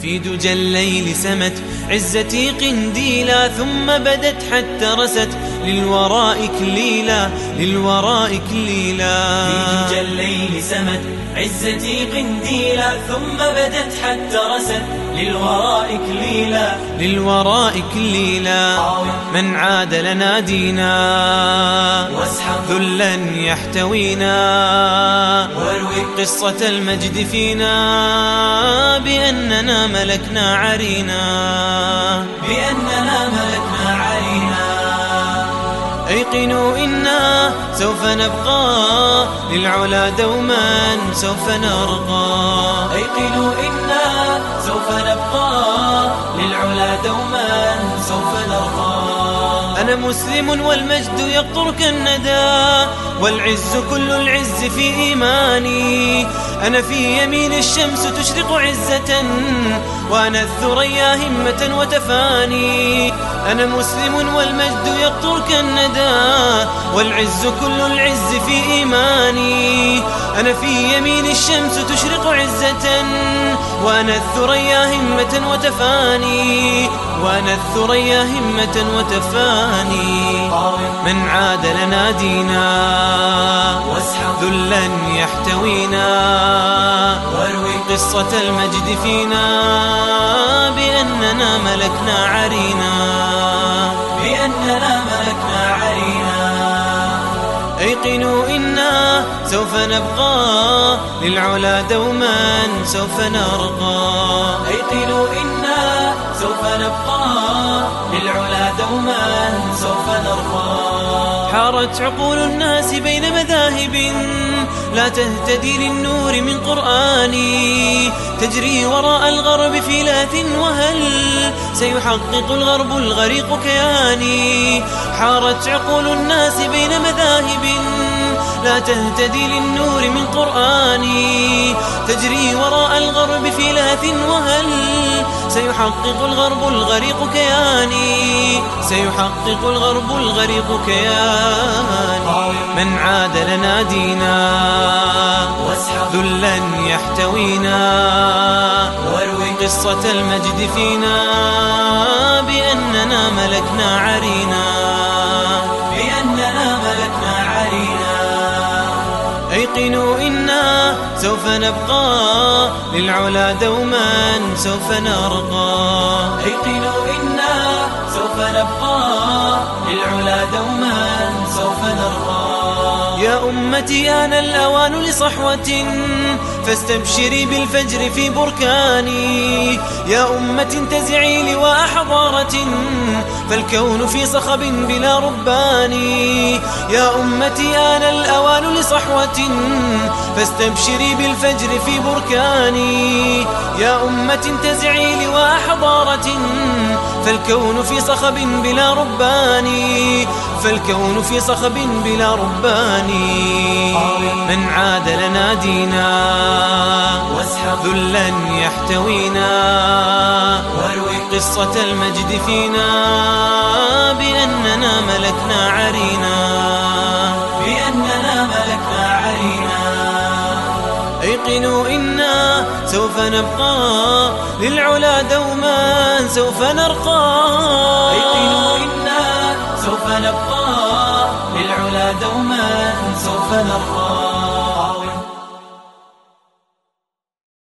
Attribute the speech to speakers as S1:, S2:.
S1: في دجى الليل سمت عزتي قنديلا، ثم بدت حتى رست للوراء كليلا، للوراء كليلا.
S2: في دجى الليل سمت عزتي قنديلا، ثم بدت حتى رست للوراء كليلا،
S1: للوراء كليلا. من عاد لنا دينا
S2: واسحق
S1: ذلا يحتوينا،
S2: واروي
S1: قصة المجد فينا بأننا ملكنا عرينا،
S2: بأننا ملكنا عرينا.
S1: أيقنوا إنا سوف نبقى للعلا دوما سوف نرقى،
S2: أيقنوا إنا سوف نبقى للعلا دوما سوف نرقى.
S1: أنا مسلم والمجد يقطر كالندى، والعز كل العز في إيماني. أنا في يمين الشمس تشرق عزة، وأنا الثريا همة وتفاني. أنا مسلم والمجد يقطر كالندى، والعز كل العز في إيماني. أنا في يمين الشمس تشرق عزة، وأنا الثريا همة وتفاني، وأنا الثريا همة وتفاني. من عاد لنا دينا
S2: واسحق
S1: ذلا يحتوينا،
S2: واروي
S1: قصة المجد فينا بأننا ملكنا عرينا،
S2: بأننا ملكنا عرينا.
S1: أيقنوا إنا سوف نبقى للعلا دوما سوف نرقى،
S2: أيقنوا إنا سوف نبقى للعلا دوما سوف نرقى.
S1: حارت عقول الناس بين مذاهب لا تهتدي للنور من قرآني، تجري وراء الغرب في لاث وهل سيحقق الغرب الغريق كياني. حارت عقول الناس بين مذاهب لا تهتدي للنور من قرآني، تجري وراء الغرب في لاث وهل سيحقق الغرب الغريق كياني، سيحقق الغرب الغريق كياني. من عاد لنا دينا
S2: واسحق
S1: ذلا يحتوينا،
S2: واروي
S1: قصة المجد فينا بأننا ملكنا عرينا،
S2: بأننا ملكنا عرينا.
S1: أيقنوا إنا سوف نبقى للعلا دوما سوف نرقى،
S2: أيقنوا إنا سوف نبقى للعلا دوما سوف نرقى.
S1: يا أمتي آن الأوان لصحوة، فاستبشري بالفجر في بركاني. يا أمة انتزعي لواء حضارة، فالكون في صخب بلا رباني. يا أمتي آن الأوان لصحوة، فاستبشري بالفجر في بركاني. يا أمة انتزعي لواء حضارة، فالكون في صخب بلا رباني، فالكون في صخب بلا رباني. من عاد لنا دينا
S2: واسحق
S1: ذلا يحتوينا،
S2: واروي
S1: قصة المجد فينا بأننا ملكنا عرينا،
S2: بأننا ملكنا عرينا.
S1: أيقنوا إنا سوف نبقى للعلا دوما سوف نرقى،
S2: أيقنوا إنا سوف نبقى للعلا دوما سوف نرقى.